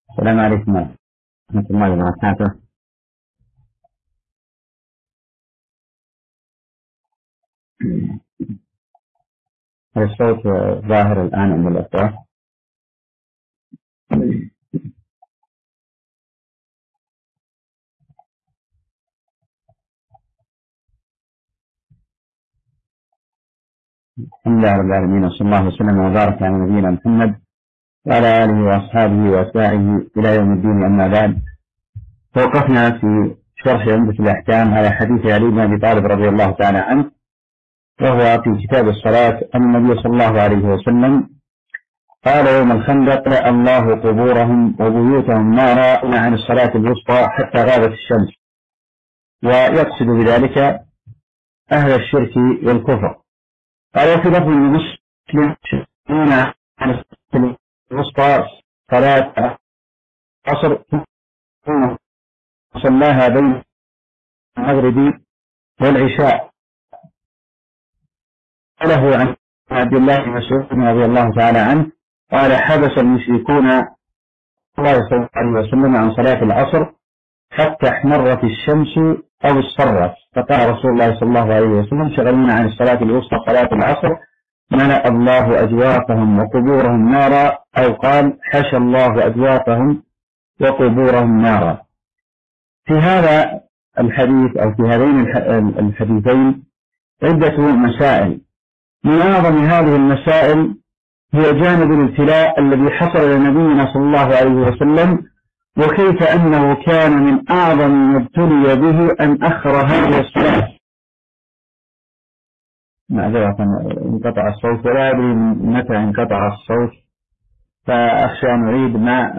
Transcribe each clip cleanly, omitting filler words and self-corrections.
السلام عليكم ورحمة الله وبركاته. الصوت ظاهر الآن عند الأخوة. الحمد لله رب العالمين، وصلى الله وسلم وبارك على نبينا محمد وعلى آله وأصحابه وأتباعه إلى يوم الدين. أما بعد، توقفنا في شرح عمدة الأحكام على حديث علي بن أبي طالب رضي الله تعالى عنه، وهو في كتاب الصلاة أن النبي صلى الله عليه وسلم قال يوم الخندق: الله قبورهم وبيوتهم نارا عن الصلاة الوسطى حتى غابت الشمس، ويقصد بذلك أهل الشرك والكفر. قال في لفظ مسلم: عن الصلاة الوسطى صلاة العصر صلاها بين المغرب والعشاء. له عن عبد الله بن مسعود رضي الله تعالى عنه قال: حبس المشركون الله صلى الله عليه وسلم عن صلاة العصر حتى احمرت الشمس أو اصفرت، فقال رسول الله صلى الله عليه وسلم: شغلونا عن الصلاة الوسطى صلاة العصر ملأ الله أجوافهم وقبورهم نارا، أو قال: حشى الله أجوافهم وقبورهم نارا. في هذا الحديث أو في هذين الحديثين عدة مسائل. من أعظم هذه المسائل هي جانب الابتلاء الذي حصل لنبينا صلى الله عليه وسلم، وكيف أنه كان من أعظم ما ابتلي به أن أخر هذه الصلاة. معذرة انقطع الصوت، ولا أدري متى انقطع الصوت، فأخشى أن أعيد ما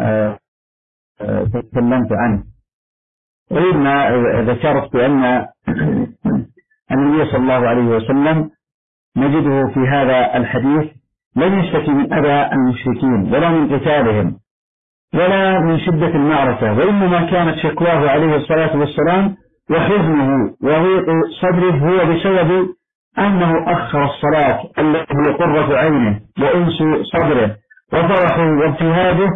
تكلمت عنه. أعيد ما ذكرت بأن النبي صلى الله عليه وسلم نجده في هذا الحديث لم يشتكي من أذى المشركين ولا من قتالهم ولا من شدة المعركة، وإنما كانت شكواه عليه الصلاة والسلام وحزنه وضيق صدره هو بسبب أنه أخر الصلاة التي هي قرة عينه وأنس صدره وفرحه وابتهاجه،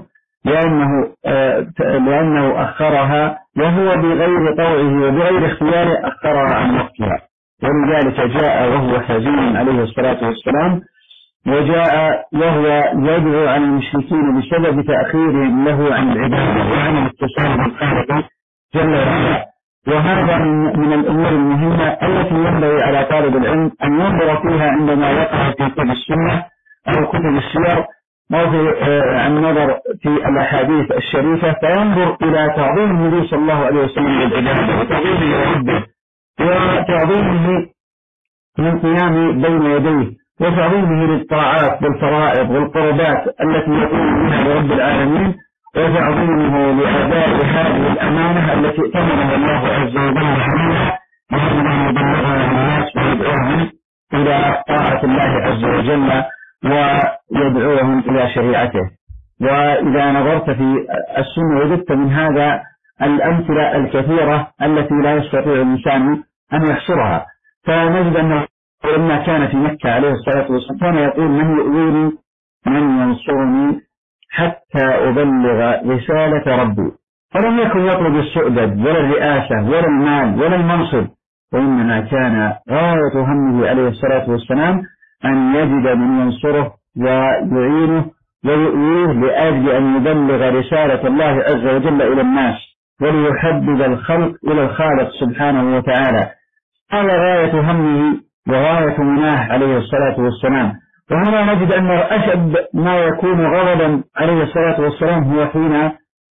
لأنه أخرها وهو بغير طوعه وبغير اختياره أخرها عن وقتها، ولذلك جاء وهو حزين عليه الصلاة والسلام، وجاء وهو يدعو عن المشركين بسبب تأخيرهم له عن العبادة وعن الاتصال بالخالق جل وعلا. وهذا من الأمور المهمة التي ينبغي على طالب العلم أن ينظر فيها عندما يقرأ في كتب السنة أو كتب السير أو في النظر في الأحاديث الشريفة، فينظر إلى تعظيم النبي صلى الله عليه وسلم للعبادة وتعظيمه لربه وتعظيمه للقيام بين يديه وتعظيمه للطاعات والفرائض والقربات التي يقوم بها لرب العالمين، وتعظيمه لأداء هذه الأمانة التي ائتمنها الله عز وجل عليها، وهو أن يبلغها للناس ويدعوهم إلى طاعة الله عز وجل ويدعوهم إلى شريعته. وإذا نظرت في السنة وجدت من هذا الأمثلة الكثيرة التي لا يستطيع الإنسان أن يحصرها. فنجد أنه لما كان في مكة عليه الصلاة والسلام كان يقول: من يؤويني من ينصرني حتى أبلغ رسالة ربي. فلم يكن يطلب السؤدد ولا الرئاسة ولا المال ولا المنصب، وإنما كان غاية همه عليه الصلاة والسلام أن يجد من ينصره ويعينه ويؤويه لأجل أن يبلغ رسالة الله عز وجل إلى الناس وليحبب الخلق إلى الخالق سبحانه وتعالى. هذا غاية همه وغاية مناه عليه الصلاة والسلام. وهنا نجد أن أشد ما يكون غضبا عليه الصلاة والسلام هو حين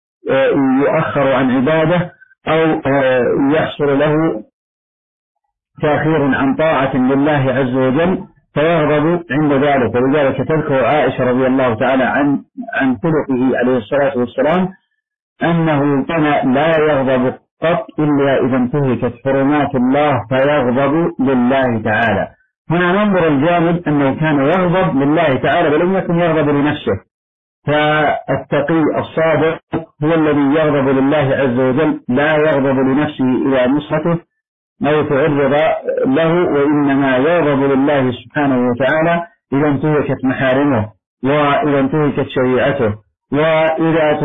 يؤخر عن عباده أو يحصل له تأخير عن طاعة لله عز وجل فيغضب عند ذلك. ولذلك تذكر عائشة رضي الله تعالى عن خلقه عليه الصلاة والسلام أنه كان لا يغضب قط إلا إذا انتهكت حرمات الله فيغضب لله تعالى. هنا ننظر الجانب أنه كان يغضب لله تعالى ولم يكن يغضب لنفسه، فالتقي الصادق هو الذي يغضب لله عز وجل، لا يغضب لنفسه إلى نصرته أو تعرض له، وإنما يغضب لله سبحانه وتعالى إذا انتهكت محارمه وإذا انتهكت شريعته وإذا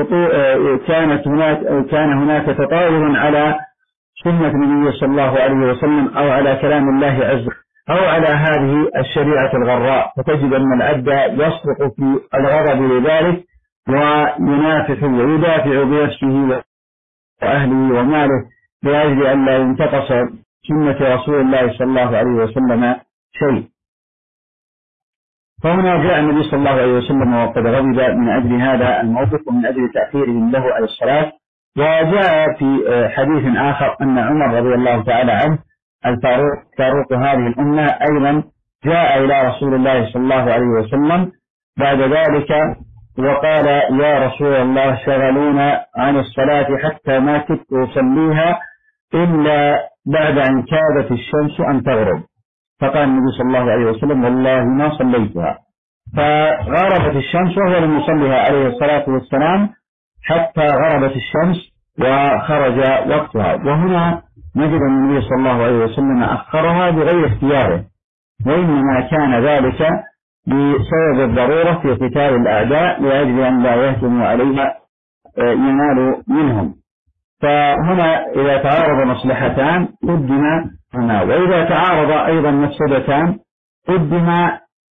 كان هناك تطاول على سنة النبي صلى الله عليه وسلم أو على كلام الله عز وجل أو على هذه الشريعة الغراء، فتجد أن العبد يصدق في الغضب لذلك وينافح ويدافع بنفسه وأهله وماله لأجل أن لا ينتقص سنة رسول الله صلى الله عليه وسلم شيء. فهنا جاء النبي صلى الله عليه وسلم وقد غضب من أجل هذا الموقف ومن أجل تأخيرهم له على الصلاة. وجاء في حديث آخر أن عمر رضي الله تعالى عنه الفاروق هذه الأمة أيضا جاء إلى رسول الله صلى الله عليه وسلم بعد ذلك وقال: يا رسول الله، شغلونا عن الصلاة حتى ما كنت أصليها إلا بعد أن كادت الشمس أن تغرب. فقال النبي صلى الله عليه وسلم: والله ما صليتها. فغربت الشمس وهو لم يصليها عليه الصلاة والسلام حتى غربت الشمس وخرج وقتها. وهنا نجد أن النبي صلى الله عليه وسلم أخرها بغير اختياره، وإنما كان ذلك بسبب الضرورة في قتال الأعداء لأجل أن لا يهجموا عليها ينال منهم. فهنا إذا تعارض مصلحتان قدم هنا، وإذا تعارض أيضا مفسدتان قدم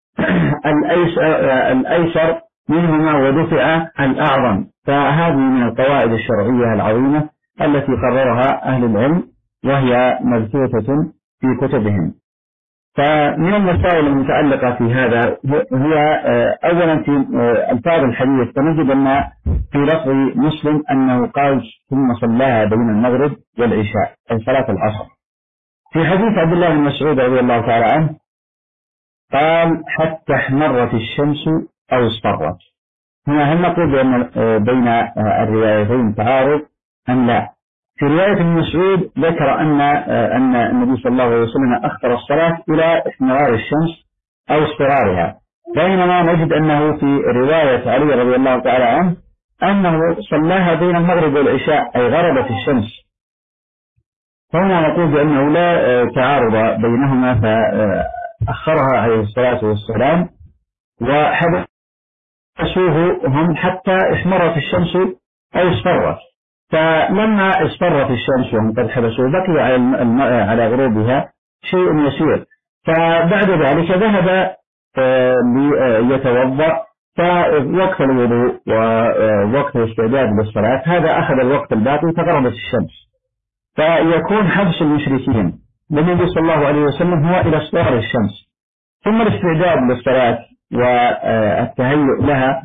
الأيسر منهما ودفع الأعظم. فهذه من القواعد الشرعية العظيمة التي قررها أهل العلم وهي مبثوثة في كتبهم. فمن المسائل المتعلقة في هذا هي أولا في ألفاظ الحديث، فنجد أن في لفظ مسلم أنه قال: ثم صلاها بين المغرب والعشاء، أي صلاة العصر. في حديث عبد الله بن مسعود رضي الله تعالى عنه قال: حتى احمرت الشمس أو اصفرت. هنا هل نقول بأن بين الروايتين تعارض أم لا؟ في رواية ابن مسعود ذكر أن النبي صلى الله عليه وسلم أخر الصلاة إلى احمرار الشمس أو اصفرارها، بينما نجد أنه في رواية علي رضي الله تعالى عنه أنه صلاها بين المغرب والعشاء، أي غربت الشمس. فهنا نقول بأنه لا تعارض بينهما، فأخرها عليه الصلاة والسلام وحبسوه هم حتى احمرت الشمس أو اصفرت. فلما اصفرت الشمس وهم قد حبسوا بقي على غروبها شيء يسير، فبعد ذلك ذهب ليتوضأ، فوقت الوضوء ووقت الاستعداد للصلاة هذا أخذ الوقت الباقي فغربت الشمس. فيكون حبس المشركين للنبي صلى الله عليه وسلم هو إلى اصفرار الشمس، ثم الاستعداد للصلاة والتهيؤ لها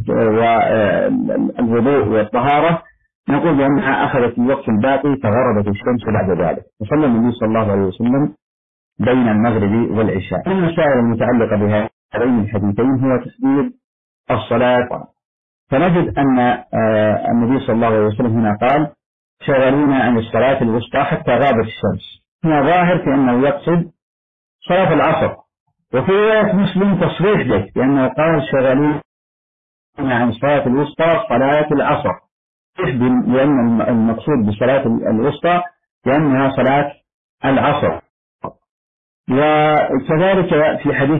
والوضوء والطهارة نقول بأنها أخذت الوقت الباقي فغربت الشمس بعد ذلك. وصلى النبي صلى الله عليه وسلم بين المغرب والعشاء. من المسائل المتعلقة بهذين الحديثين هو تحديد الصلاة. فنجد أن النبي صلى الله عليه وسلم هنا قال: شغلونا عن الصلاة الوسطى حتى غابت الشمس. هنا ظاهر في أنه يقصد صلاة العصر. وفي رواية مسلم تصريح ذلك بأنه قال: شغلونا عن الصلاة الوسطى صلاة العصر، لأن المقصود بصلاة الوسطى لأنها صلاة العصر. وكذلك في حديث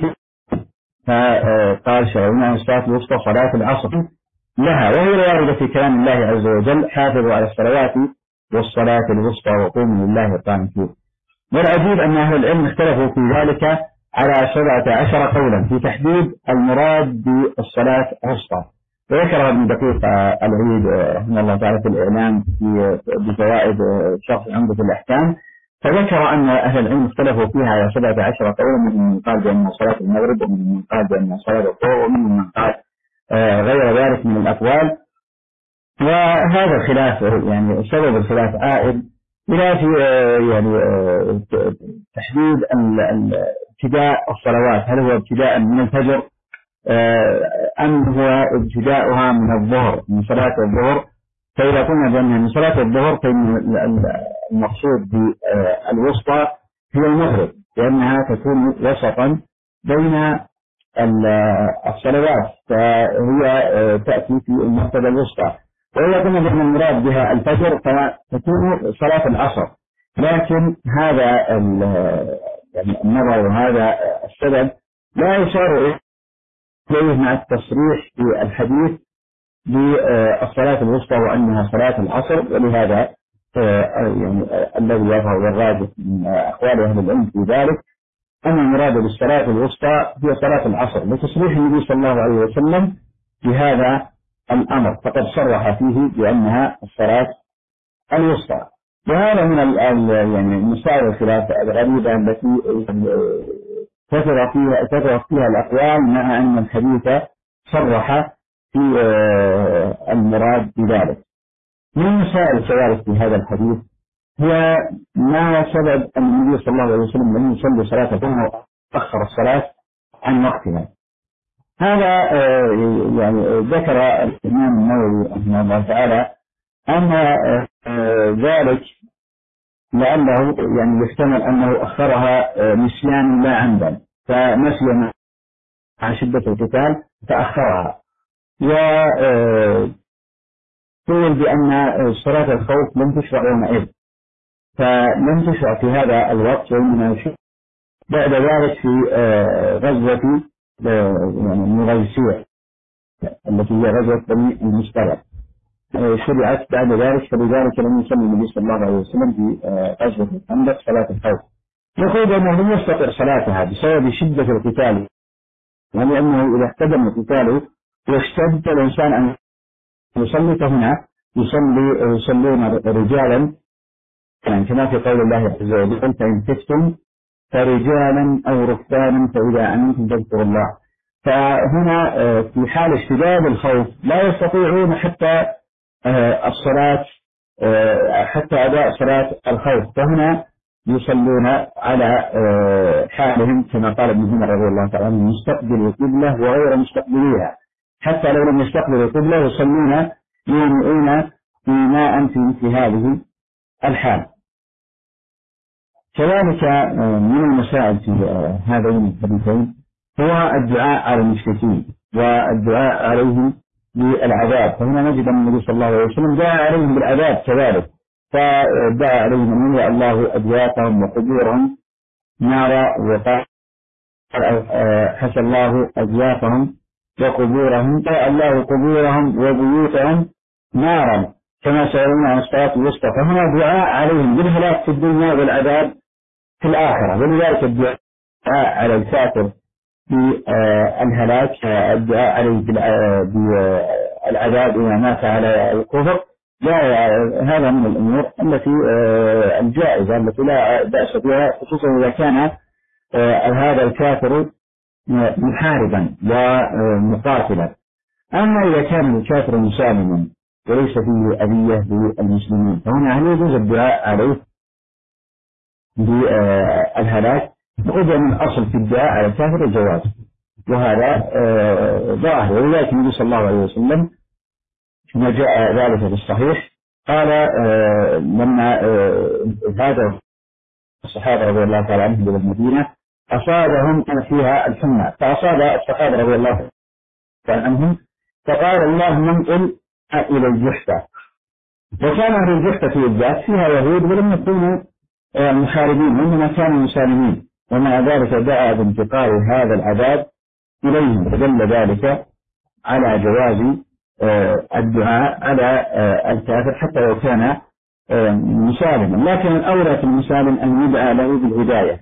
قال: شغلونا عن الصلاة الوسطى صلاة العصر لها، وهي واردة في كلام الله عز وجل: حافظوا على الصلوات والصلاة الوسطى وقوموا لله قانتين. والعجيب أن أهل العلم اختلفوا في ذلك على 17 قولا في تحديد المراد بالصلاة الوسطى. وذكر ابن دقيق العيد رحمه الله تعالى في الإعلام بفوائد شرح عمدة الأحكام، فذكر أن أهل العلم اختلفوا فيها على 17 قولا، من قال بأن صلاة المغرب، ومن قال بأن صلاة الظهر، ومن قال غير ذلك من الأقوال. وهذا الخلاف يعني سبب الخلاف عائد إلى في يعني تحديد ابتداء الصلوات، هل هو ابتداء من الفجر أم هو ابتداؤها من الظهر، من صلاة الظهر. فإذا قلنا بأنها من صلاة الظهر فإن المقصود بالوسطى هي المغرب، لأنها تكون وسطا بين الصلوات، فهي تأتي في المرتبة الوسطى. وإذا قلنا بأن المراد بها الفجر فتكون صلاة العصر. لكن هذا النظر وهذا السبب لا يشار إليه مع التصريح في الحديث بالصلاة الوسطى وأنها صلاة العصر، ولهذا يعني الذي يظهر والراجح من أقوال أهل العلم في ذلك أن المراد بالصلاة الوسطى هي صلاة العصر، لتصريح النبي صلى الله عليه وسلم بهذا الأمر، فقد صرح فيه بأنها الصلاة الوسطى. وهذا من يعني مسائل الخلاف الغريبة التي كثرت فيها الأقوال، مع أن الحديث صرح في المراد بذلك. من مسائل كذلك في هذا الحديث هي ما سبب أن النبي صلى الله عليه وسلم لم يصلي صلاة الظهر وأخر الصلاة عن وقتها. هذا يعني ذكر الإمام النووي رحمه الله تعالى أن ذلك لأنه يعني يحتمل أنه أخرها نسيانا لا عمدا، فنسي مع شدة القتال فأخرها. وقيل بأن صلاة الخوف لم تشرع يومئذ، فلم تشرع في هذا الوقت، وإنما يشرع بعد ذلك في غزوة يعني المغيسية التي هي غزوة بني المصطلق، شرعت بعد ذلك، فلذلك لم يصلي النبي صلى الله عليه وسلم في غزوة الخندق صلاة الخوف. يقول أنه لم يستطع صلاتها بسبب شدة القتال، ولأنه إذا احتدم القتال واشتد الإنسان أن يصلي، فهنا يصلون رجالا، يعني كما في قول الله عز وجل: فإن خفتم فرجالا أو ركبانا فإذا أمنتم فاذكروا الله. فهنا في حال اشتداد الخوف لا يستطيعون حتى الصلاة، حتى أداء صلاة الخوف، فهنا يصلون على حالهم، كما قال ابن عمر رضي الله تعالى عنه: مستقبل القبلة وغير مستقبليها، حتى لو لم يستقبلوا القبلة يصلون يومئون إيماء في مثل هذه الحال. كذلك من المسائل في هذين الحديثين هو الدعاء على المشركين والدعاء عليهم بالعذاب، فهنا نجد أن النبي صلى الله عليه وسلم دعا عليهم بالعذاب كذلك، فدعا عليهم أن يملأ الله أدياتهم وقبورهم نارا، وقال: حشى الله أدياتهم وقبورهم، دعا الله قبورهم وبيوتهم نارا كما سألنا عن الصلاة الوسطى، فهنا دعاء عليهم بالهلاك في الدنيا والعذاب في الآخرة. ولذلك الدعاء على الكافر بالهلاك، الدعاء عليه بالعذاب إذا مات على الكفر، هذا من الأمور التي الجائزة التي لا بأس بها، خصوصا إذا كان هذا الكافر محاربا ومقاتلا. أما إذا كان الكافر مسالما وليس فيه أذية للمسلمين، فهنا هل يجوز الدعاء عليه بالهلاك؟ نقول أن الأصل في الدعاء على الكافر الجواز، وهذا ظاهر. ولذلك النبي صلى الله عليه وسلم ما جاء ذلك في الصحيح قال لما هاجر الصحابة رضي الله تعالى عنهم إلى المدينة أصابهم فيها الحمى، فأصاب الصحابة رضي الله تعالى عنهم، فقال: اللهم انقل إلى الجحفة. وكان أهل الجحفة في الذات فيها يهود ولم يكونوا محاربين، وإنما كانوا مسالمين، ومع ذلك دعا بانتقال هذا العذاب إليهم، فدل ذلك على جواز الدعاء على الكافر حتى لو كان مسالما. لكن الأولى في المسالم أن يدعى له بالهداية،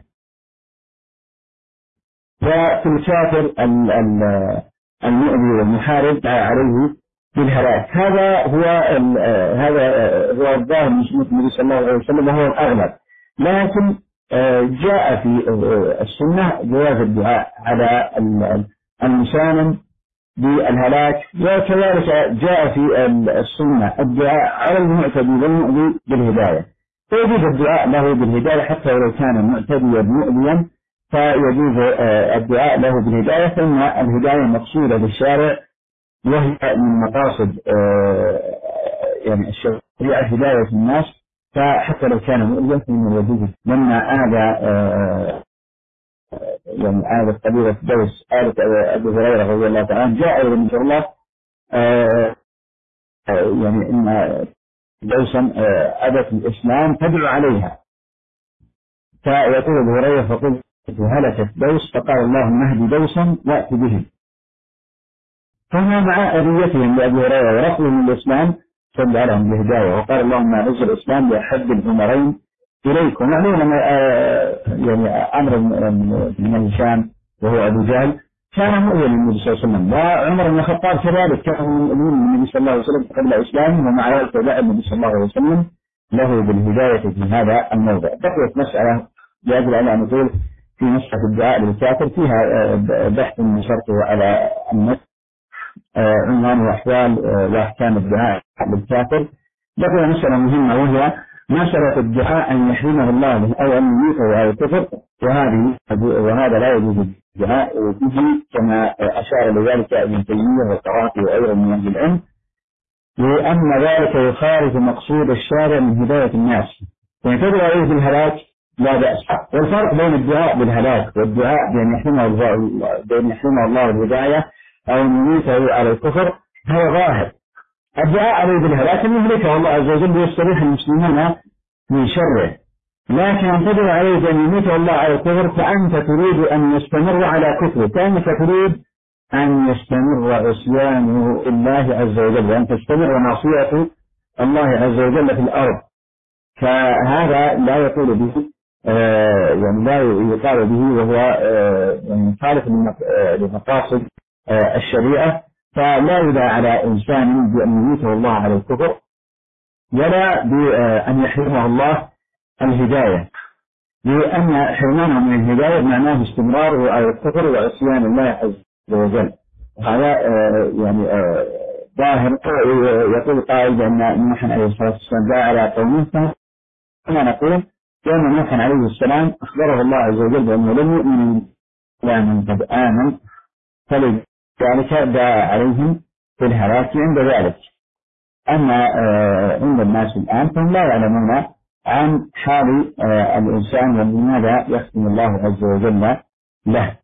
وفي الكافر المؤذي والمحارب دعا عليه بالهلاك. هذا هو الظاهر من سنة النبي صلى الله عليه وسلم، وهو الأغلب. لكن جاء في السنة جواز الدعاء على المسالم بالهلاك، وكذلك جاء في السنة الدعاء على المعتدي والمؤذي بالهداية، فيجوز الدعاء له بالهداية حتى ولو كان معتديا مؤذيا، فيجوز الدعاء له بالهداية، فإن الهداية مقصودة بالشارع، وهي من مقاصد يعني الشريعة هداية الناس، فحتى لو كان مؤذيا فإنه يجوز. لما آلة قبيلة دوس، آلة أبي هريرة رضي الله تعالى عنه، جاء إلى النبي الله يعني إن دوسا أبت الإسلام تدعو عليها، فيقول أبي هريرة: فقلت هلكت دوس، فقال: اللهم اهد دوسا وأت به. فهم مع أذيتهم لأبي هريرة ورفضهم للإسلام صد عليهم بالهداية وقال اللهم أعز الإسلام بأحب الأمرين إليكم. معلوم يعني عمرو بن هشام وهو أبو جهل كان مؤذيا للنبي صلى الله عليه وسلم، وعمر بن الخطاب كذلك كان مؤذيا للنبي صلى الله عليه وسلم قبل إسلامه، ومع ذلك دعا النبي صلى الله عليه وسلم له بالهداية في هذا الموضع. بقيت مسألة لأجل أن نقول في مسألة الدعاء للكافر فيها بحث نشرته على النت عنوان وأحوال وأحكام الدعاء للكافر. بقي مسألة مهمة وهي مسألة الدعاء أن يحرمه الله أو أن يميته أو الكفر، وهذا لا يجوز الدعاء به كما أشار لذلك ابن تيمية والقرافي وغيره من أهل العلم، لأن ذلك يخالف مقصود الشارع من هداية الناس. يعني تدعو عليه بالهلاك لا بأس، والفرق بين الدعاء بالهلاك والدعاء بأن يحرمه الله الهداية أو أن يميته على الكفر هو ظاهر. الدعاء عليه بالهلاك أن يهلكه الله عز وجل ويستريح المسلمين من شره، لكن أن تدعو عليه بأن يميته الله على الكفر فأنت تريد أن يستمر على كفره، كأنك تريد أن يستمر عصيانه الله عز وجل وأن تستمر معصية الله عز وجل في الأرض. فهذا لا يقول به يعني لا يقال به، وهو يعني خالف لمقاصد الشريعة. فلا يدعى على إنسان بأن يميته الله على الكفر ولا بأن يحرمه الله الهداية، لأن حرمانه من الهداية معناه استمراره على الكفر وعصيان الله عز وجل. هذا يعني ظاهر. يقول قائل بأن نوح عليه الصلاة والسلام جاء على قومه، كما نقول بأن نوح عليه السلام أخبره الله عز وجل بأنه لم يؤمن إلا من قد آمن، فلذلك جاء عليهم في الهلاك عند ذلك. أما عند الناس الآن فهم لا يعلمون عن حال الإنسان ولماذا يختم الله عز وجل له.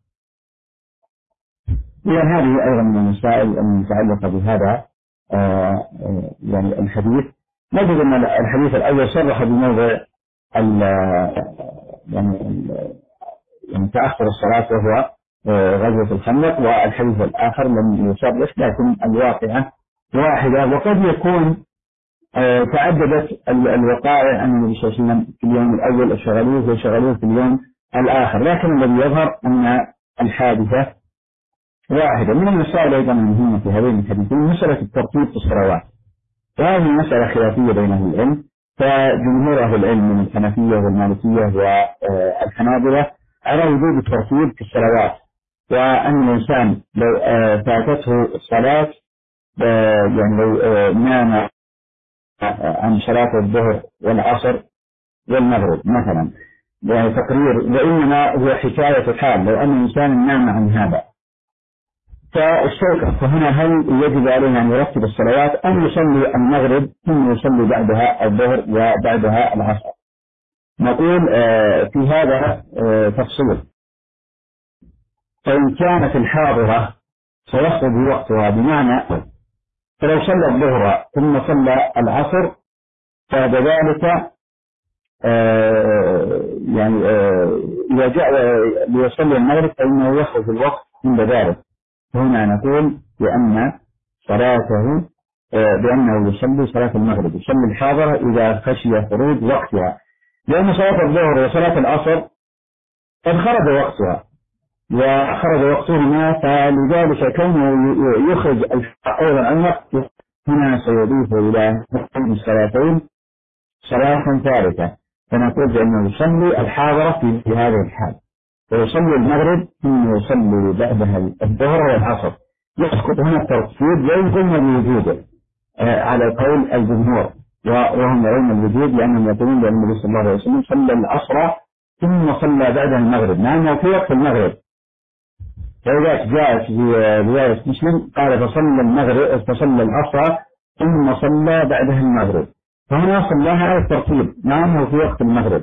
إذن هذه أيضا من المسائل المتعلقة بهذا يعني الحديث. نجد أن الحديث الأول صرح بموضع يعني تأخر الصلاة وهو غزوة الخندق، والحديث الآخر لم يصرح، لكن الواقعة واحدة. وقد يكون تعددت الوقائع أن النبي صلى الله عليه وسلم في اليوم الأول اشتغلوه وشغلوه في اليوم الآخر، لكن الذي يظهر أن الحادثة واحدة. من المسائل أيضا المهمة في هذين الحديثين مسألة الترتيب في الصلوات، وهذه مسألة خلافية بين أهل العلم. فجمهور أهل العلم من الحنفية والمالكية والحنابلة على وجوب الترتيب في الصلوات، وأن الإنسان لو فاتته الصلاة يعني لو نام عن صلاة الظهر والعصر والمغرب مثلا يعني تقرير، وإنما هو حكاية حال لو أن الإنسان نام عن هذا، فهنا هل يجب عليه أن يرتب الصلوات أم يصلي المغرب ثم يصلي بعدها الظهر وبعدها العصر؟ نقول في هذا تفصيل. فإن كانت الحاضرة سيخرج وقتها، بمعنى فلو صلى الظهر ثم صلى العصر فهذا ذلك يعني إذا جاء ليصلي المغرب فإنه يخرج الوقت عند ذلك. هنا نقول بأن صلاته بأنه يصلي صلاة المغرب، يصلي الحاضرة إذا خشي خروج وقتها، لأن صلاة الظهر وصلاة العصر قد خرج وقتها وخرج وقتهما، فلذلك كونه يخرج أولا عن وقته هنا سيضيف إلى الصلاتين صلاة ثالثة. فنقول بأنه يصلي الحاضرة في هذه الحال، ويصلي المغرب ثم يصلي بعدها الظهر والعصر. يسقط هنا الترتيب ويمكن الوجود على قول الجمهور، وهم يرون الوجود لأنهم يقولون بأن النبي صلى الله عليه وسلم صلى العصر ثم صلى بعدها المغرب، مع أنه في وقت المغرب. فإذا جاءت في رواية مسلم قال فصلى العصر ثم صلى بعدها المغرب، فهنا صلاها على الترتيب مع أنه في وقت المغرب.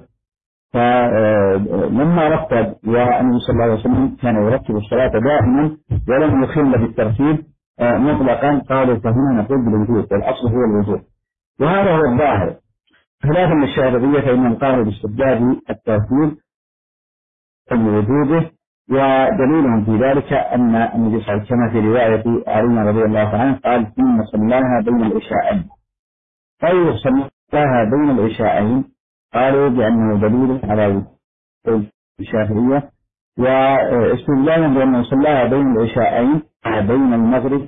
فلما رتب، والنبي صلى الله عليه وسلم كان يرتب الصلاة دائما ولم يخل بالترتيب مطلقا، قالوا فهنا نقول بالوجود، والأصل هو الوجود، وهذا هو الظاهر. خلافا للشافعية فإنهم قالوا باستبداد الترتيب لوجوده ودليلهم في ذلك أن النبي صلى الله عليه وسلم كما في رواية علي رضي الله عنه قال ثم صلاها بين العشاءين. طيب صلاها بين العشاءين قالوا بأنه دليل على وجود الشافعية، واستدلالا بأنه صلاها بين العشاءين بين المغرب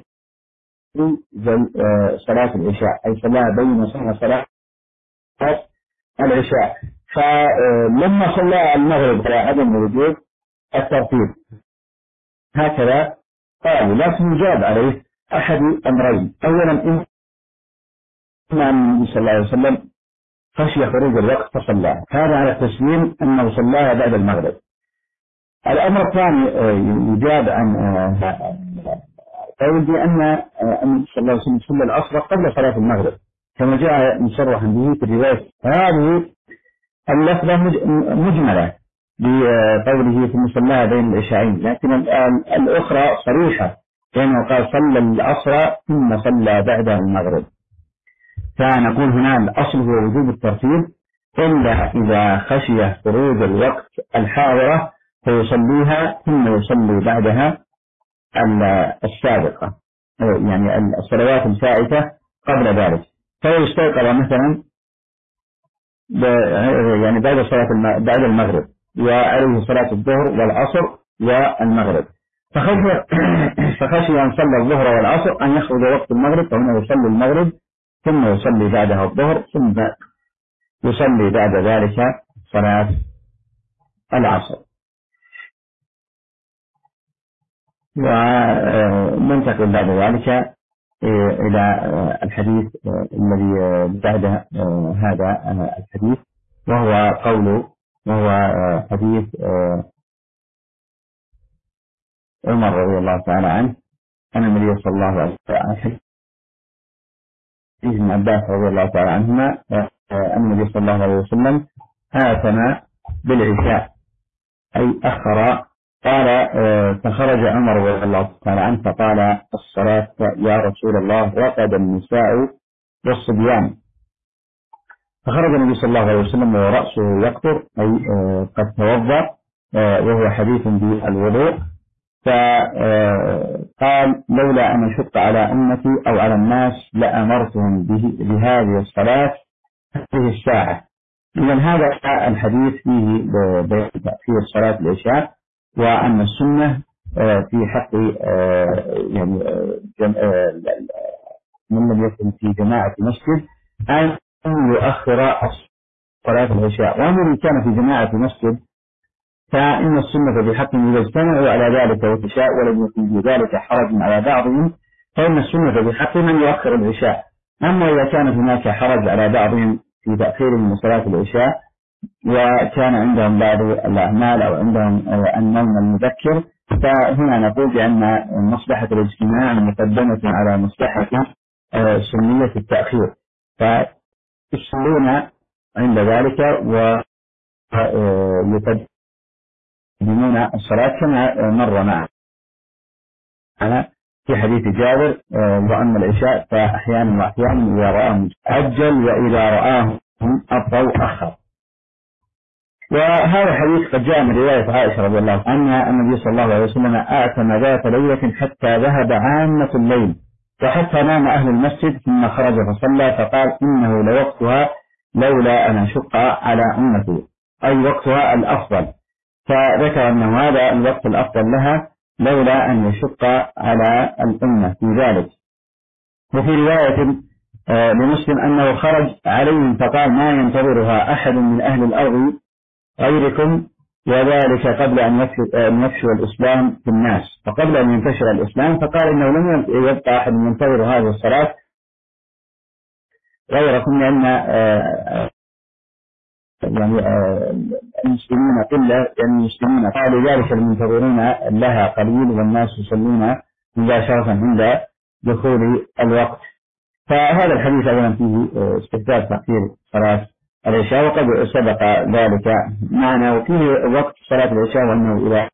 صلاة العشاء، أي صلاها بين صلاة العشاء. فلما صلى المغرب على عدم وجود الترتيب هكذا قالوا، لكن يجاب عليه أحد أمرين: أولا إما أن النبي صلى الله عليه وسلم خشي خروج الوقت فصلى، هذا على تسليم أنه صلاها بعد المغرب. الأمر الثاني يجاب عن قول بأن النبي صلى الله عليه وسلم صلى العصر قبل صلاة المغرب كما جاء مصرحا به في الرواية. هذه اللفظة مجملة بقوله ثم صلاها بين العشاءين، لكن الأخرى صريحة لأنه قال صلى العصر ثم صلى بعد المغرب. فنقول هنا الأصل هو وجوب الترتيب، إلا إذا خشي خروج الوقت الحاضرة فيصليها ثم يصلي بعدها السابقة، يعني الصلوات الفائتة قبل ذلك. فهو يستيقظ مثلا يعني بعد المغرب وعليه صلاة الظهر والعصر والمغرب، فخشي أن صلى الظهر والعصر أن يخرج وقت المغرب، فهنا يصلي المغرب ثم يصلي بعدها الظهر ثم يصلي بعد ذلك صلاة العصر. وننتقل بعد ذلك إلى الحديث الذي بعد هذا الحديث، وهو حديث عمر رضي الله تعالى عنه أن النبي صلى الله عليه وسلم ابن عباس رضي الله تعالى عنهما أن النبي صلى الله عليه وسلم آتم بالعشاء أي أخر. قال فخرج عمر رضي الله تعالى عنه فقال الصلاة يا رسول الله وقد النساء والصبيان. فخرج النبي صلى الله عليه وسلم ورأسه يقطر أي قد توضأ، وهو حديث بالوضوء. فقال لولا أن أشق على أمتي أو على الناس لأمرتهم بهذه الصلاة هذه الساعة. إذن هذا الحديث فيه بيان تأخير صلاة العشاء، وأن السنة في حق يعني من لم يكن في جماعة مسجد أن يؤخر صلاة العشاء، ومن كان في جماعة مسجد فإن السنة بحق إذا اجتمعوا على ذلك وتشاء ولم يكن في ذلك حرج على بعضهم فإن السنة بحق من يؤخر العشاء. أما إذا كان هناك حرج على بعضهم في تأخيرهم من صلاة العشاء وكان عندهم بعض الأعمال أو عندهم النوم المبكر، فهنا نقول بأن مصلحة الاجتماع مقدمة على مصلحة سنية التأخير، فيصلون عند ذلك ويقدمون الصلاة كما مر معنا في حديث جابر. وأما العشاء فأحيانا وأحيانا إذا رآهم أجل وإذا رآهم أبطوا أخر. وهذا الحديث قد جاء من رواية عائشة رضي الله عنها أن النبي صلى الله عليه وسلم آتم ذات ليلة حتى ذهب عامة الليل وحتى نام أهل المسجد ثم خرج فصلى فقال إنه لوقتها لولا أن أشق على أمتي، أي وقتها الأفضل، فذكر أنه هذا الوقت الأفضل لها لولا أن يشق على الأمة في ذلك. وفي رواية لمسلم أنه خرج عليهم فقال ما ينتظرها أحد من أهل الأرض غيركم، وذلك قبل أن يفشو الإسلام في الناس، فقبل أن ينتشر الإسلام فقال إنه لم يبقى أحد ينتظر هذه الصلاة غيركم، لأن المسلمين قلة، لأن المسلمين قالوا ذلك المنتظرون لها قليل والناس يصلون مباشرة عند دخول الوقت. فهذا الحديث أولا فيه استحباب تأخير صلاة العشاء وقد سبق ذلك معنا، وفيه وقت صلاة العشاء وأنه إلى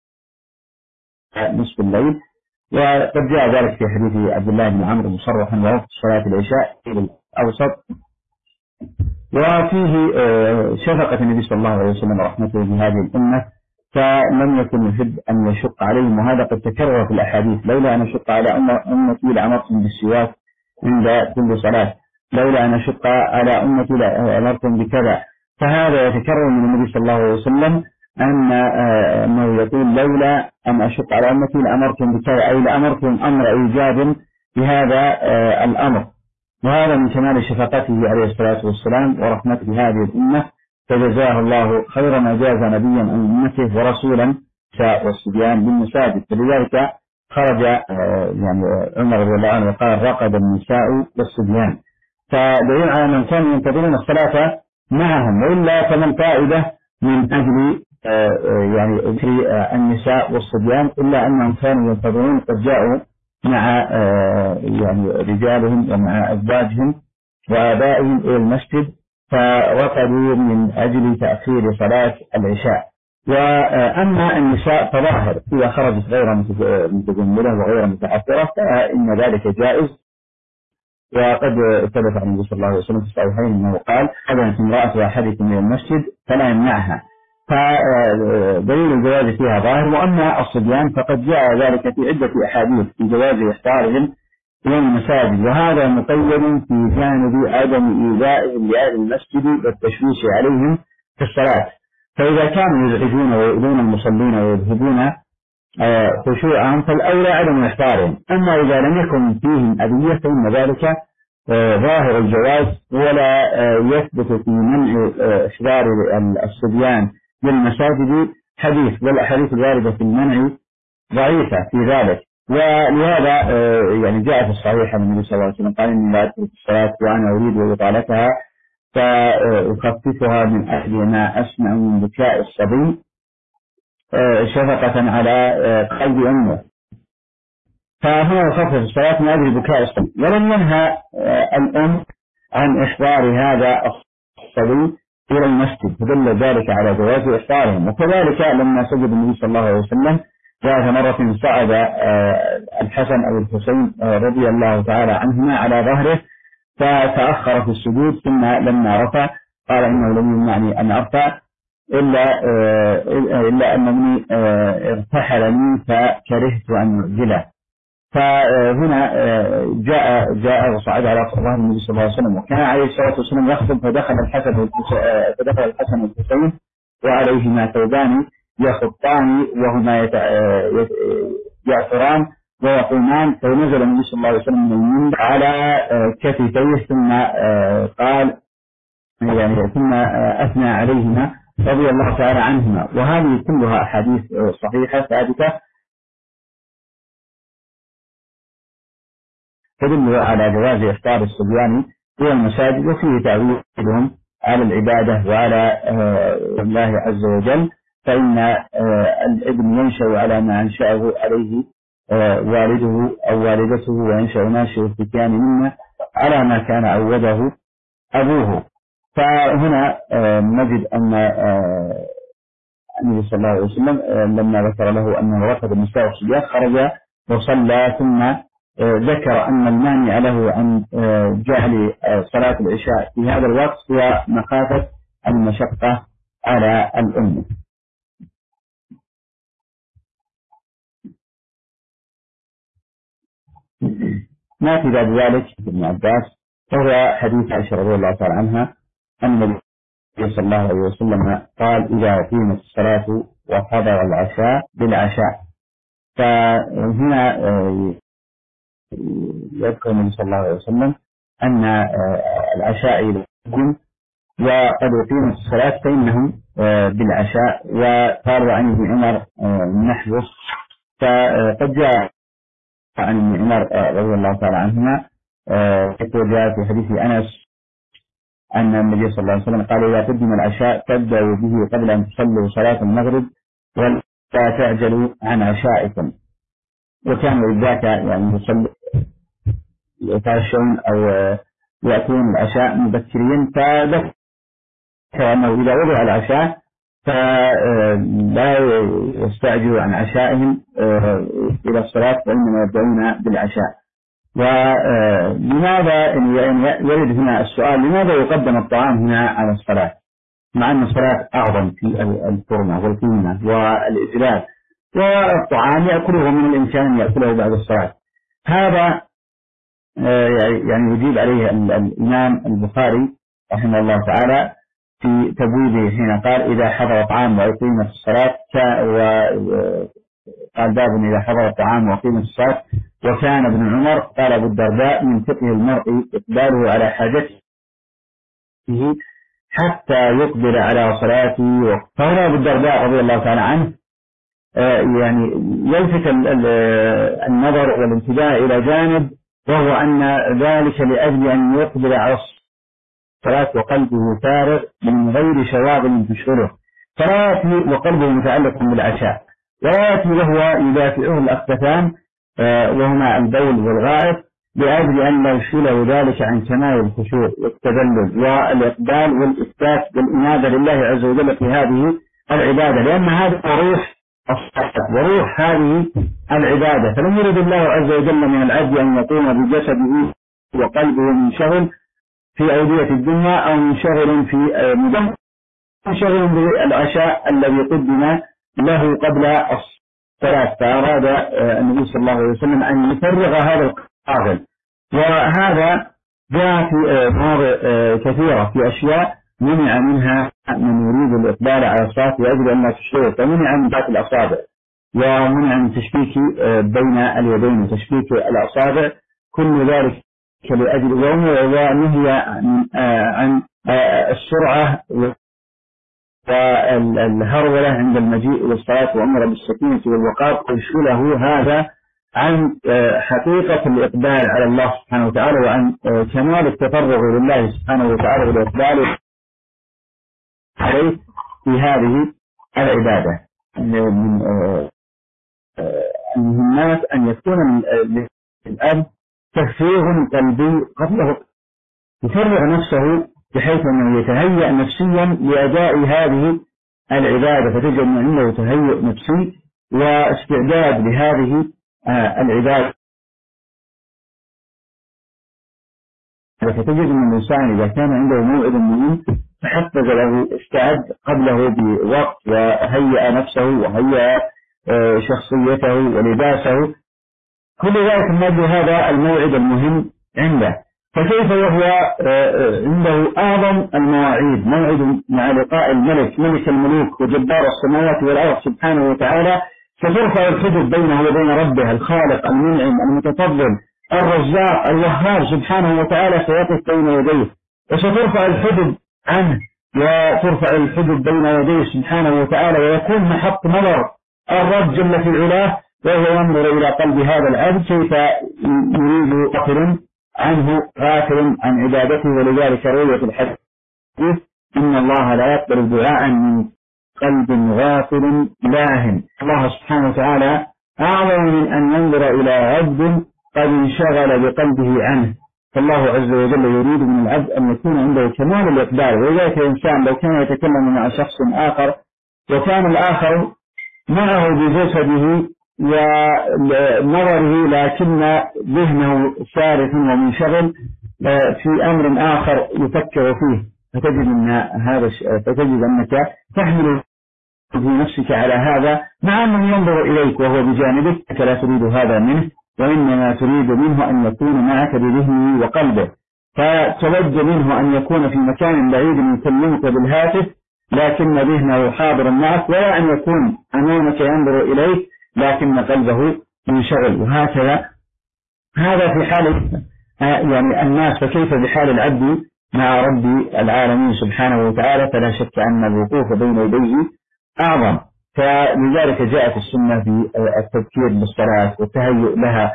نصف الليل، وقد جاء ذلك في حديث عبد الله بن عمرو مصرحا ووقت صلاة العشاء إلى الأوسط. وفيه شفقة النبي صلى الله عليه وسلم ورحمته بهذه الأمة، فلم يكن يحب أن يشق عليهم، وهذا قد تكرر في الأحاديث: لولا أن أشق على أمتي لأمرتهم بالسواك عند كل صلاة، لولا أن أشق على أمتي لأمرتهم بكذا. فهذا يتكرر من النبي صلى الله عليه وسلم أنه يقول: لولا أن أشق على أمتي لأمرتهم بكذا، أي لأمرتهم أمر إيجاب بهذا الأمر. وهذا من كمال شفقته عليه الصلاة والسلام ورحمته بهذه الأمة، فجزاه الله خير ما جاز نبيا عن أمته ورسولا والصبيان بالمساجد. فلذلك خرج يعني عمر رضي الله عنه وقال: رقد النساء والصبيان، فدليل على من كانوا ينتظرون الصلاة معهم، وإلا فمن فائدة من أجل يعني ذكر النساء والصبيان، إلا أنهم كانوا ينتظرون، قد جاءوا مع يعني رجالهم ومع أزواجهم وآبائهم إلى المسجد، فرقدوا من أجل تأخير صلاة العشاء. وأما النساء فظاهر إذا خرجت غير متجملة وغير متعثرة فإن ذلك جائز. وقد ثبت عن النبي صلى الله عليه وسلم في الصحيحين أنه قال: أذنت امرأة أحدكم إلى المسجد فلا يمنعها، فدليل الجواز فيها ظاهر. وأما الصبيان فقد جاء ذلك في عدة أحاديث في جواز إحضارهم إلى المساجد، وهذا مقيد في جانب عدم إيذائهم لأهل المسجد والتشويش عليهم في الصلاة. فإذا كانوا يزعجون ويؤذون المصلين ويذهبون خشوعهم فالأولى عدم إحضارهم. أما إذا لم يكن فيهم أذية فإن ذلك ظاهر الجواز، ولا يثبت في منع إحضار الصبيان للمساجد حديث، والأحاديث الواردة في المنع ضعيفة في ذلك. ولهذا يعني جاء في الصحيح عن النبي صلى الله عليه وسلم قال: إني لا أترك الصلاة وأنا أريد إطالتها فأخففها من أجل ما أسمع من بكاء الصبي شفقة على قلب أمه. فهنا يخفف الصلاة من أجل بكاء الصبي، ولم ينهى الأم عن إحضار هذا الصبي إلى المسجد، فدل ذلك على جواز إحضارهم. وكذلك لما سجد النبي صلى الله عليه وسلم ذات مرة صعد الحسن أو الحسين رضي الله تعالى عنهما على ظهره فتأخر في السجود، ثم لما رفع قال: إنه لم يمنعني أن أرفع إلا أنني ارتحلني فكرهت أن أعجله. فهنا جاء وصعد على ظهر النبي صلى الله عليه وسلم، وكان عليه الصلاة والسلام يخطب، فدخل الحسن والحسين وعليهما ثوبان يخطان وهما يعثران ويقومان، فنزل النبي صلى الله عليه وسلم من المنبر على كتفيه ثم قال يعني ثم أثنى عليهما رضي الله تعالى عنهما. وهذه كلها أحاديث صحيحة ثابتة تدل على جواز إفطار الصبيان إلى المساجد، وفيه تعويدهم على العبادة وعلى الله عز وجل، فإن الابن ينشأ على ما أنشأه عليه والده أو والدته، وينشأ ناشئ الفتيان منا على ما كان عوده أبوه. فهنا نجد أن النبي صلى الله عليه وسلم لما ذكر له أنه رفض النساء والصبيان خرج وصلى، ثم ذكر أن المانع له عن جعل صلاة العشاء في هذا الوقت هو مخافة المشقة على الأمة. ما في بعد ذلك ابن عباس، وهو حديث عائشة رضي الله تعالى عنها أن النبي صلى الله عليه وسلم قال: إذا أقيمت الصلاة وحضر العشاء بالعشاء. فهنا يذكر النبي صلى الله عليه وسلم أن العشاء يقيم، وقد أقيمت الصلاة فإنهم بالعشاء. وقال عن ابن عمر نحوه، فقد جاء عن ابن عمر رضي الله تعالى عنهما جاء في حديث أنس أن النبي صلى الله عليه وسلم قال: إذا قدم العشاء فابدأوا به قبل أن تصلوا صلاة المغرب ولا تعجلوا عن عشائكم. وكانوا ذاك يعني يتعشون أو يأتون العشاء مبكرين، فذكر أنه إذا وضع العشاء فلا يستعجلوا عن عشائهم إلى الصلاة، وإنما يبدأون بالعشاء. ولماذا يرد هنا السؤال: لماذا يقدم الطعام هنا على الصلاة؟ مع أن الصلاة أعظم في الحرمة والقيمة والإجلال، والطعام يأكله من الإمكان يأكله بعد الصلاة. هذا يعني يجيب عليه الإمام البخاري رحمه الله تعالى في تبويبه حين قال إذا حضر طعام وأقيمت الصلاة، قال باب إذا حضر الطعام وأقيمت الصلاة. وكان ابن عمر قال أبو الدرداء من فقه المرء إقباله على حاجته حتى يقبل على صلاته. فهنا أبو الدرداء رضي الله تعالى عنه يعني يلفت النظر والانتباه إلى جانب، وهو أن ذلك لأجل أن يقبل على الصلاة وقلبه فارغ من غير شواغل تشغله، فلا يأتي وقلبه متعلق بالعشاء، ولا يأتي وهو يدافعه الأخبثان وهما البول والغائط، لأجل أن لا يشغله ذلك عن كمال الخشوع والتذلل والإقبال والإثبات والإنابة لله عز وجل في هذه العبادة، لأن هذا روح الصلاة وروح هذه العبادة. فلم يرد الله عز وجل من العبد أن يقوم بجسده وقلبه منشغل في أودية الدنيا، أو منشغل في منشغل بالعشاء الذي قدم له قبل الصلاة، فأراد النبي صلى الله عليه وسلم أن يفرغ هذا القاغل. وهذا جاء في مواضع كثيرة في أشياء منع منها من يريد الإقبال على الصلاة لأجل أن لا تشتغل، فمنع من ذات الأصابع، ومنع من تشبيك بين اليدين وتشبيك الأصابع، كل ذلك لأجل ونهي عن السرعة والهرولة عند المجيء للصلاة، وأمر بالسكينة والوقار، يشغله هذا عن حقيقة الإقبال على الله سبحانه وتعالى، وعن كمال التفرغ لله سبحانه وتعالى والإقبال عليه في هذه العبادة. من المهمات أن يكون الأب تفريغ قلبي قبله، يفرغ نفسه بحيث أنه يتهيأ نفسيا لأداء هذه العبادة، فتجد أن عنده تهيؤ نفسي واستعداد لهذه العبادة. فتجد أن الإنسان إذا كان عنده موعد مهم فحفظ له، استعد قبله بوقت، وهيأ نفسه وهيأ شخصيته ولباسه، كل ذلك من أجل هذا الموعد المهم عنده. فكيف وهو عنده أعظم المواعيد، موعد مع لقاء الملك، ملك الملوك وجبار السماوات والأرض سبحانه وتعالى، فترفع الحدود بينه وبين ربه الخالق المنعم المتفضل الرزاق الوهاب سبحانه وتعالى، سيقف بين يديه، وسترفع الحدود عنه وترفع الحدود بين يديه سبحانه وتعالى، ويكون محط نظر الرب جل في علاه، وهو ينظر إلى قلب هذا العبد كيف يريد غافل عنه، غافل عن عبادته. ولذلك روي في الحديث إن الله لا يقبل الدعاء من قلب غافل لاهٍ. الله سبحانه وتعالى أعظم من أن ينظر إلى عبد قد انشغل بقلبه عنه، فالله عز وجل يريد من العبد أن يكون عنده كمال الإقبال. ولذلك الإنسان لو كان يتكلم مع شخص آخر وكان الآخر معه بجسده ونظره، لكن ذهنه سارح ومنشغل في أمر آخر يفكر فيه، فتجد أنك تحمل في نفسك على هذا، مع أنه ينظر إليك وهو بجانبك، لا تريد هذا منه، وإنما تريد منه أن يكون معك بذهنه وقلبه. فتود منه أن يكون في مكان بعيد يكلمك بالهاتف لكن ذهنه حاضر معك، ولا أن يكون أمامك ينظر إليك لكن قلبه منشغل. وهكذا هذا في حال يعني الناس، فكيف بحال العبد مع رب العالمين سبحانه وتعالى؟ فلا شك أن الوقوف بين يديه أعظم. فلذلك جاءت السنة بالتذكير بالصلاة والتهيؤ لها،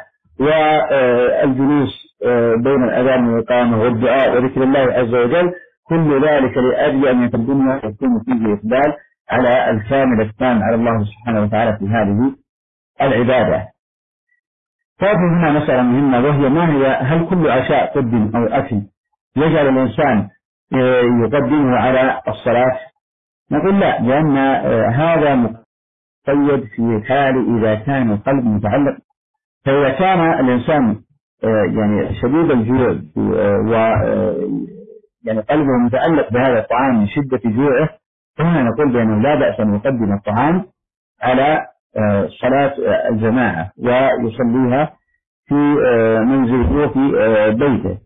والجلوس بين الأذان والإقامة والدعاء وذكر الله عز وجل، كل ذلك لأجل أن الدنيا يكون فيه إقبال على الكامل التام على الله سبحانه وتعالى في هذه العبادة. فهذه هنا مسألة مهمة، وهي ما هي؟ هل كل عشاء قدم أو أكل يجعل الإنسان يقدمه على الصلاة؟ نقول لا، لأن هذا مقيد في حال إذا كان القلب متعلق. فإذا كان الإنسان يعني شديد الجوع يعني قلبه متعلق بهذا الطعام من شدة جوعه، فهنا نقول بأنه لا بأس أن يقدم الطعام على صلاة الجماعة ويصليها في منزله وفي بيته،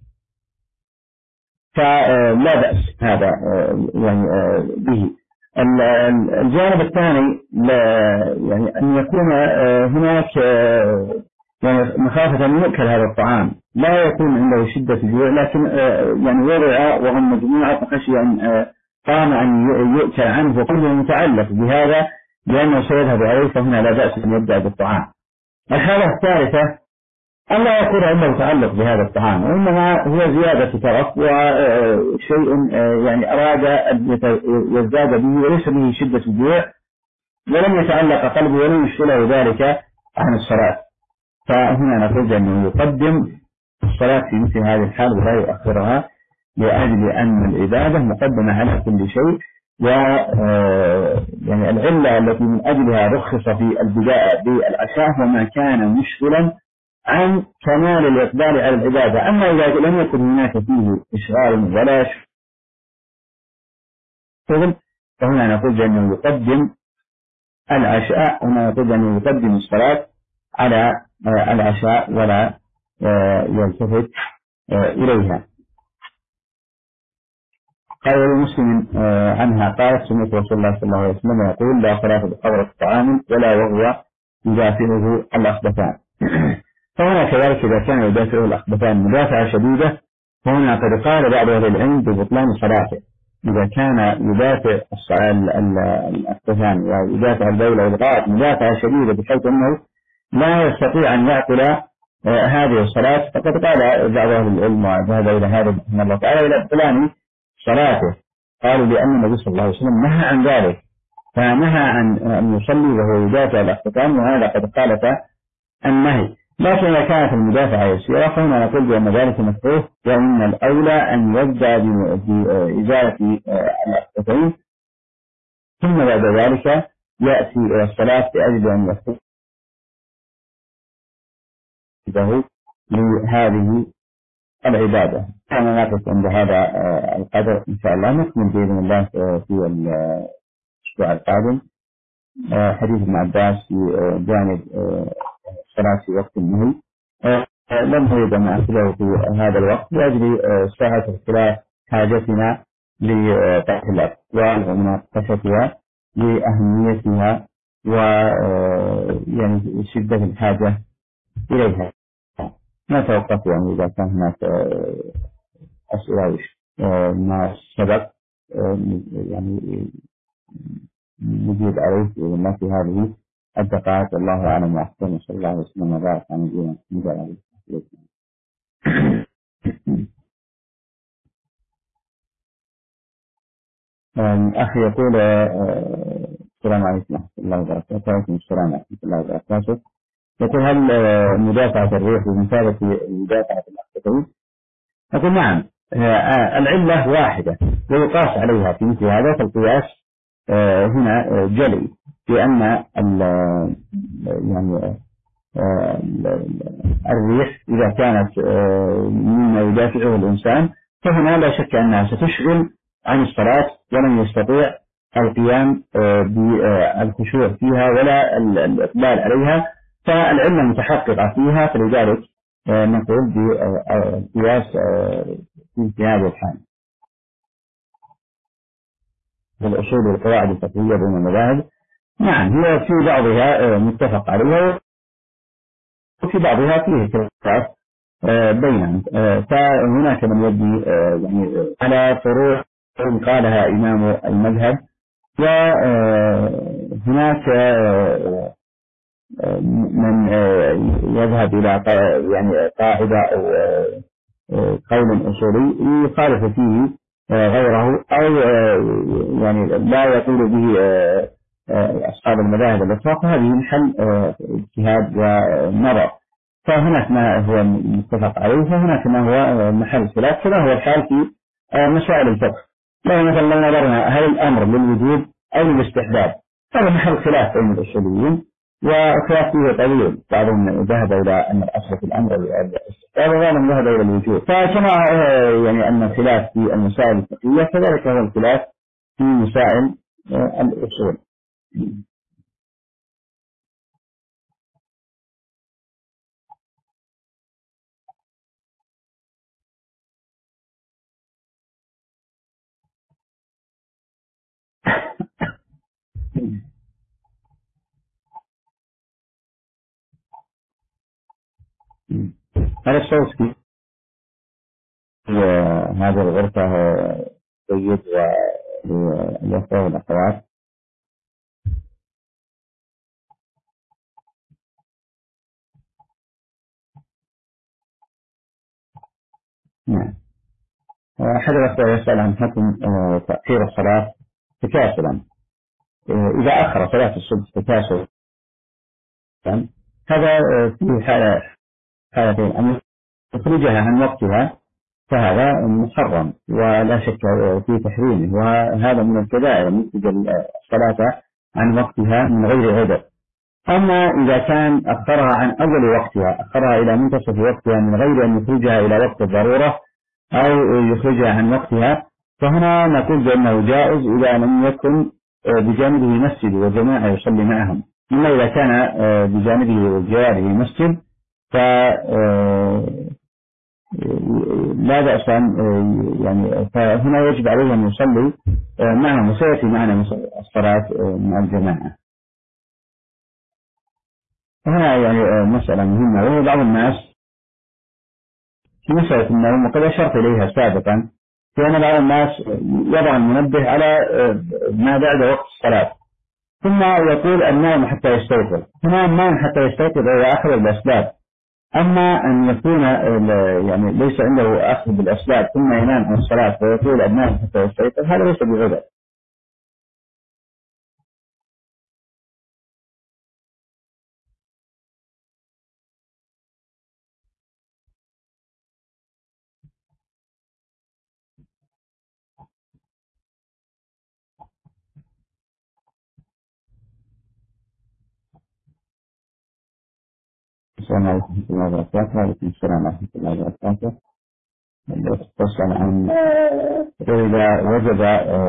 فلا بأس هذا يعني به. الجانب الثاني يعني أن يكون هناك يعني مخافة أن يؤكل هذا الطعام، لا يكون عنده شدة جوع، لكن يعني وضع وهم مجموعة فخشي أن قام أن يؤكل عنه، وكله متعلق بهذا لأنه سيذهب عليه، فهنا لا بأس أن يبدأ بالطعام. الحالة الثالثة أن لا يكون عنده تعلق بهذا الطعام، وإنما هو زيادة ترف وشيء يعني أراد أن يزداد به وليس به شدة جوع، ولم يتعلق قلبه ولم يشغله ذلك عن الصلاة، فهنا نقول أنه يقدم الصلاة في مثل هذه الحال ولا يؤخرها، لأجل أن العبادة مقدمة على كل شيء. و يعني العلة التي من أجلها رخص في البداء بالعشاء وما كان مشغلا عن كمال الإقبال على العبادة. أما إذا لم يكن هناك فيه إشغال ولا شغل، فهنا نقول أنه يقدم العشاء، هنا نقول أنه يقدم الصلاة على العشاء ولا يلتفت إليها. قال مسلم عنها قالت سمعت رسول الله صلى الله عليه وسلم يقول لا صلاة بحضرة الطعام ولا وهو يدافعه الأخبثان. فهنا كذلك إذا كان يدافعه الأخبثان مدافعة شديدة، فهنا قد قال بعض أهل العلم ببطلان صلاته. إذا كان يدافع الأخبثان ويدافع الدولة والغاء مدافعة شديدة بحيث أنه لا يستطيع أن يعقل هذه الصلاة، فقد قال بعض أهل العلم وذهب إلى هذا رحمه الله تعالى إلى بطلان صلاته. قالوا لأن النبي صلى الله عليه وسلم نهى عن ذلك، فنهى عن أن يصلي وهو يدافع الأخبثان، وهذا قد خالف النهي. لكن إذا كانت المدافعة يسيرة فهنا نقول بأن ذلك مكروه، وإن الأولى أن يبدأ بإزالة الأخبثين ثم بعد ذلك يأتي إلى الصلاة لأجل أن يستفيده لهذه العبادة. أنا نقف عند هذا القدر إن شاء الله، نكمل بإذن الله في الأسبوع القادم حديث ابن عباس في جانب الصلاة في وقت النهي. لم أريد أن أخذه في هذا الوقت لأجل ساعة اختلاف حاجتنا لطرح الأقوال ومناقشتها لأهميتها ويعني شدة الحاجة إليها. نتوقف يعني إذا كان هناك أسئلة ما سبق يعني نجيب عليه بإذن في هذه الدقائق. الله أعلم وأحسن، صلى الله عليه وسلم وبارك على نبينا محمد وعلى آله وصحبه. أخي يقول السلام عليكم ورحمة الله وبركاته. وعليكم السلام ورحمة الله وبركاته. يقول هل مدافعة الريح بمثابة مدافعة الأخبثين؟ نقول نعم، العلة واحدة ويقاس عليها في مثل هذا، فالقياس هنا جلي، لأن يعني الريح إذا كانت مما يدافعه الإنسان فهنا لا شك أنها ستشغل عن الصلاة ولن يستطيع القيام بالخشوع فيها ولا الإقبال عليها، فالعلة متحققة فيها، فلذلك نقول بالقياس في هذا الحال. والأصول والقواعد الفقهية بين المذاهب نعم هي في بعضها متفق عليها وفي بعضها فيه خلاف بينهم، فهناك من يبني يعني على فروع قالها إمام المذهب، وهناك من يذهب إلى يعني قاعدة أو قول أصولي يخالف فيه غيره، أو يعني لا يقول به أصحاب المذاهب الأخرى، فهذه محل اجتهاد ونظر. فهناك ما هو متفق عليه وهناك ما هو محل خلاف، كما هو الحال في مسائل الفقه. لو مثلا لو نظرنا هل الأمر للوجوب أو للاستحباب، هذا محل خلاف بين الأصوليين، وخلاف فيه طويل، بعضهم ذهب إلى أن الأصل في الأمر الاستحباب وبعضهم ذهب إلى الوجوب. فكما يعني أن الخلاف في المسائل الفقهية كذلك هو الخلاف في مسائل الأصول. هذا الصوت في هذه الغرفة جيد والأخوة والأخوات. نعم. أحد الأخوة يسأل عن حكم تأخير الصلاة تكاسلا، إذا أخر صلاة الصبح تكاسلا هذا فيه حالتين، أن يخرجها عن وقتها فهذا محرم ولا شك في تحريمه، وهذا من الكبائر أن يخرج الصلاة عن وقتها من غير عذر. أما إذا كان أخرها عن أول وقتها، أخرها إلى منتصف وقتها من غير أن يخرجها إلى وقت الضرورة أو يخرجها عن وقتها، فهنا نقول بأنه جائز إذا لم يكن بجانبه مسجد وجماعة يصلي معهم. أما إذا كان بجانبه وجواره مسجد لا بأس يعني فهنا يجب عليه أن يصلي معهم، وسيأتي معنا الصلاة مع الجماعة. هنا يعني مسألة مهمة، وهو بعض الناس في مسألة النوم وقد أشرت إليها سابقا، لأن بعض الناس يضع المنبه على ما بعد وقت الصلاة ثم يقول النوم حتى يستيقظ. هنا النوم حتى يستيقظ هو أخذ الأسباب، أما أن يكون يعني ليس عنده أخذ بالأسباب ثم ينام عن الصلاة ويقول النوم حتى يستيقظ، هذا ليس بعذر. السلام عليكم ورحمة الله وبركاته. وعليكم السلام ورحمة الله وبركاته. تسأل عن إذا وجب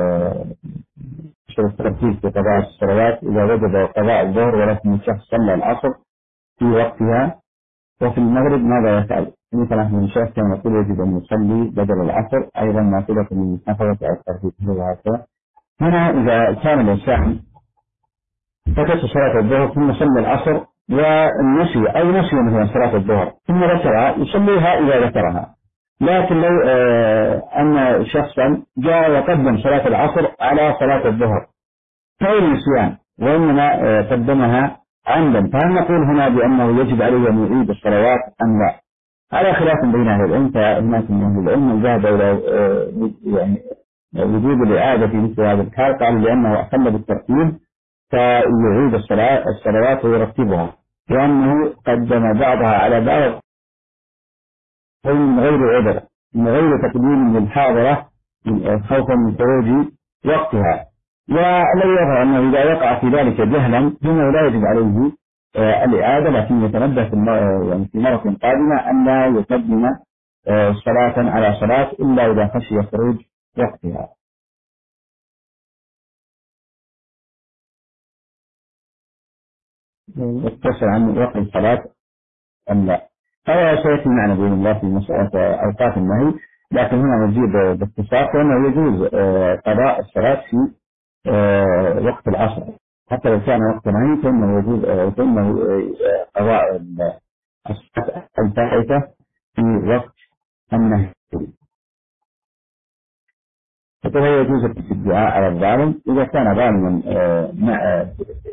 الترتيب في قضاء الصلوات، إذا وجب قضاء الظهر ولكن الشخص صلى العصر في وقتها وفي المغرب ماذا يفعل؟ مثلا ابن الشيخ كان يقول يجب أن يصلي بدل العصر أيضا نافلة من محافظة على الترتيب هذا. هنا إذا كان الإنسان فقط صلاة الظهر ثم صلى العصر والنسي أو نسي مثلا صلاة الظهر ثم ذكرها يصليها إذا ذكرها، لكن لو أن شخصا جاء وقدم صلاة العصر على صلاة الظهر غير نسيان وإنما قدمها عمدا، فهل نقول هنا بأنه يجب عليه أن يعيد الصلوات أم لا؟ على خلاف بين أهل العلم، فهناك من أهل العلم ذهب إلى يعني وجوب الإعادة في مثل هذا الحال، قالوا لأنه أخل بالترتيب فيعيد الصلوات ويرتبها، لأنه قدم بعضها على بعض من غير عذر، من غير تقديم للحاضرة خوفا من خروج وقتها. ولو يظهر أنه إذا وقع في ذلك جهلا فإنه لا يجب عليه الإعادة، لكن يتنبه يعني في مرة قادمة أن لا يقدم صلاة على صلاة إلا إذا خشي خروج وقتها. يتصل عن وقت الصلاة أم لا؟ هذا سيأتي معنا بإذن الله في مسألة أوقات النهي، لكن هنا نجيب باختصار فإنه يجوز قضاء الصلاة في وقت العصر حتى لو كان وقت نهي، فإنه يجوز قضاء الصلاة الفائتة في وقت النهي. فهو يجوز الدعاء على الظالم إذا كان ظالما مع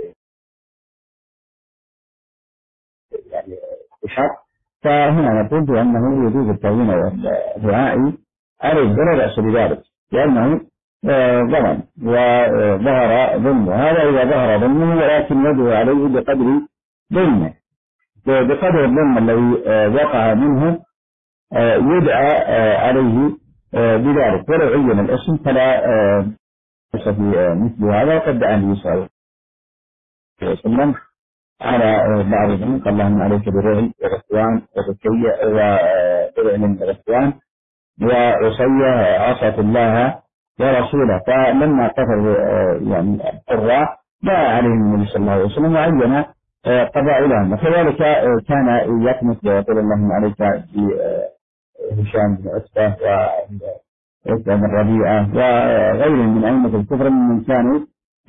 يعني بشرط، فهنا نقول بأنه يجوز التعيين والدعاء عليه ولا بأس بذلك، لأنه ظلم وظهر ظلمه، هذا إذا ظهر ظلمه، ولكن يدعو عليه بقدر ظلمه، بقدر الظلم الذي وقع منه يدعى عليه بذلك، ولو عين الاسم فلا بأس في مثل هذا. وقد دعا النبي صلى الله عليه وسلم على بعضهم قال اللهم عليك برعل وغسوان وبرعل وغسوان وعصية عصت الله ورسوله. فلما كفر يعني القراء جاء عليهم النبي صلى الله عليه وسلم وعين قبائلهم. وكذلك كان يقنط ويقول اللهم عليك بهشام بن عتبة وعتبة بن ربيعة وغيرهم من أئمة الكفر من كانوا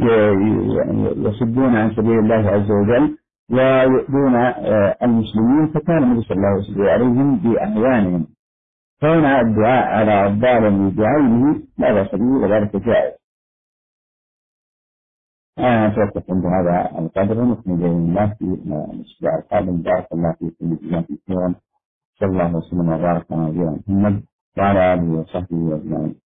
يصدون عن سبيل الله عز وجل ويؤذون المسلمين، فكان النبي صلى الله عليه وسلم عليهم بأعوانهم. فهنا الدعاء على الظالم بعينه لا بأس به وذلك جائز. أنا أتوقف عند هذا القدر ونكمل بإذن الله في الأسبوع القادم. بارك الله فيكم وجزاكم خيرا. صلى الله وسلم وبارك على نبينا محمد وعلى آله وصحبه أجمعين.